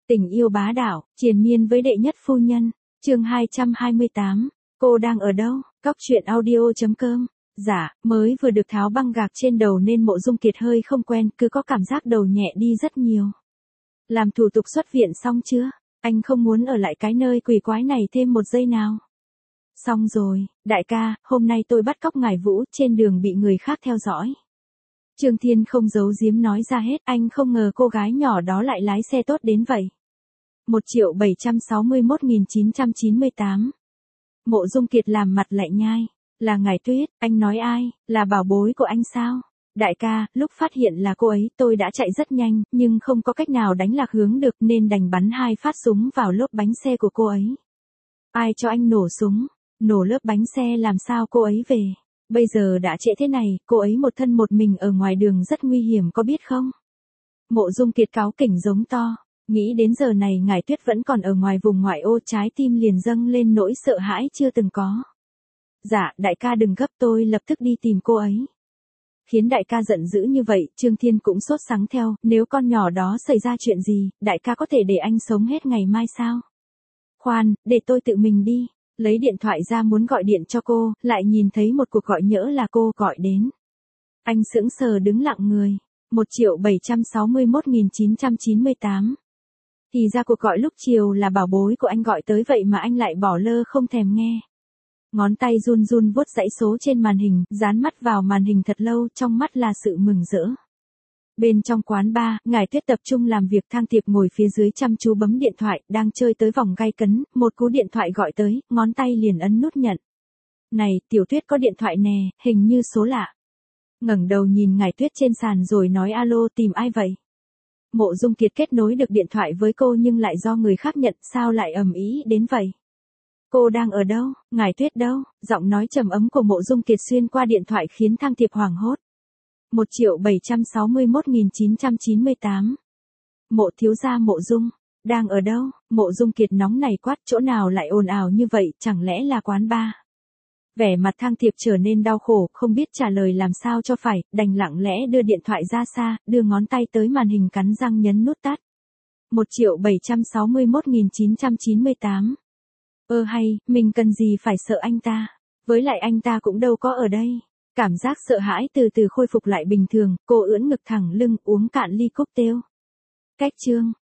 Tình yêu bá đạo, triền miên với đệ nhất phu nhân. Chương 228. Cô đang ở đâu? Cóc truyện audio.com. Dạ, mới vừa được tháo băng gạc trên đầu nên Mộ Dung Kiệt hơi không quen, cứ có cảm giác đầu nhẹ đi rất nhiều. Làm thủ tục xuất viện xong chưa? Anh không muốn ở lại cái nơi quỷ quái này thêm một giây nào. Xong rồi, đại ca, hôm nay tôi bắt cóc ngài Vũ, trên đường bị người khác theo dõi. Trương Thiên không giấu giếm nói ra hết, anh không ngờ cô gái nhỏ đó lại lái xe tốt đến vậy. 1.761.998. Mộ Dung Kiệt làm mặt lại nhai. Là ngài Tuyết, anh nói ai, là bảo bối của anh sao? Đại ca, lúc phát hiện là cô ấy tôi đã chạy rất nhanh, nhưng không có cách nào đánh lạc hướng được nên đành bắn 2 phát súng vào lốp bánh xe của cô ấy. Ai cho anh nổ súng? Nổ lớp bánh xe làm sao cô ấy về? Bây giờ đã trễ thế này, cô ấy một thân một mình ở ngoài đường rất nguy hiểm có biết không? Mộ Dung Kiệt cáu kỉnh giống to. Nghĩ đến giờ này ngài Tuyết vẫn còn ở ngoài vùng ngoại ô, trái tim liền dâng lên nỗi sợ hãi chưa từng có. Dạ, đại ca đừng gấp, tôi lập tức đi tìm cô ấy. Khiến đại ca giận dữ như vậy, Trương Thiên cũng sốt sắng theo, nếu con nhỏ đó xảy ra chuyện gì, đại ca có thể để anh sống hết ngày mai sao? Khoan, để tôi tự mình đi. Lấy điện thoại ra muốn gọi điện cho cô, lại nhìn thấy một cuộc gọi nhỡ là cô gọi đến. Anh sững sờ đứng lặng người. 1.761.998. Thì ra cuộc gọi lúc chiều là bảo bối của anh gọi tới vậy mà anh lại bỏ lơ không thèm nghe. Ngón tay run run vuốt dãy số trên màn hình, dán mắt vào màn hình thật lâu, trong mắt là sự mừng rỡ. Bên trong quán bar, ngài Tuyết tập trung làm việc, Thang Thiệp ngồi phía dưới chăm chú bấm điện thoại, đang chơi tới vòng gay cấn, một cú điện thoại gọi tới, ngón tay liền ấn nút nhận. Này, Tiểu Tuyết có điện thoại nè, hình như số lạ. Ngẩng đầu nhìn ngài Tuyết trên sàn rồi nói alo, tìm ai vậy? Mộ Dung Kiệt kết nối được điện thoại với cô nhưng lại do người khác nhận, sao lại ầm ĩ đến vậy? Cô đang ở đâu? Ngài Tuyết đâu? Giọng nói trầm ấm của Mộ Dung Kiệt xuyên qua điện thoại khiến Thang Thiệp hoảng hốt. 1.761.998. Mộ thiếu gia Mộ Dung, đang ở đâu? Mộ Dung Kiệt nóng này quát, chỗ nào lại ồn ào như vậy, chẳng lẽ là quán bar? Vẻ mặt Thang Thiệp trở nên đau khổ, không biết trả lời làm sao cho phải, đành lặng lẽ đưa điện thoại ra xa, đưa ngón tay tới màn hình cắn răng nhấn nút tắt. 1.761.998. Hay, mình cần gì phải sợ anh ta? Với lại anh ta cũng đâu có ở đây. Cảm giác sợ hãi từ từ khôi phục lại bình thường, cô ưỡn ngực thẳng lưng uống cạn ly cocktail. Cách chương.